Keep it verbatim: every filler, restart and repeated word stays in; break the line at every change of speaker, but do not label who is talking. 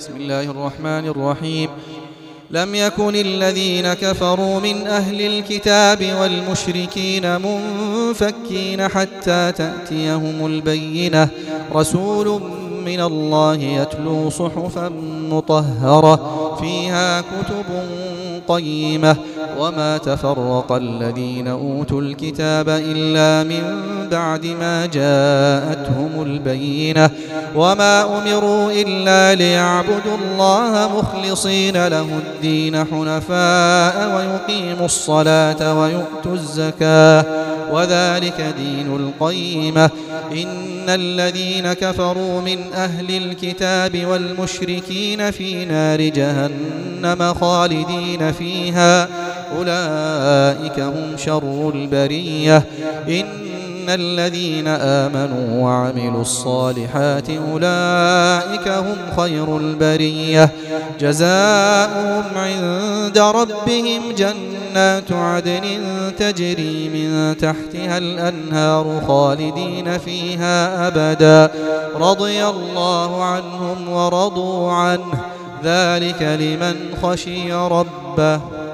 بسم الله الرحمن الرحيم. لم يكن الذين كفروا من أهل الكتاب والمشركين منفكين حتى تأتيهم البينة، رسول من الله يتلو صحفا مطهرة فيها كتب قيمة، وما تفرق الذين أوتوا الكتاب إلا من بعد ما جاءتهم البينة، وما أمروا إلا ليعبدوا الله مخلصين له الدين حنفاء ويقيموا الصلاة ويؤتوا الزكاة وذلك دين القيمة. إن الذين كفروا من أهل الكتاب والمشركين في نار جهنم خالدين فيها، أولئك هم شر البرية. إن الذين آمنوا وعملوا الصالحات أولئك هم خير البرية، جزاؤهم عند ربهم جنات عدن تجري من تحتها الأنهار خالدين فيها أبدا، رضي الله عنهم ورضوا عنه، ذلك لمن خشي ربه.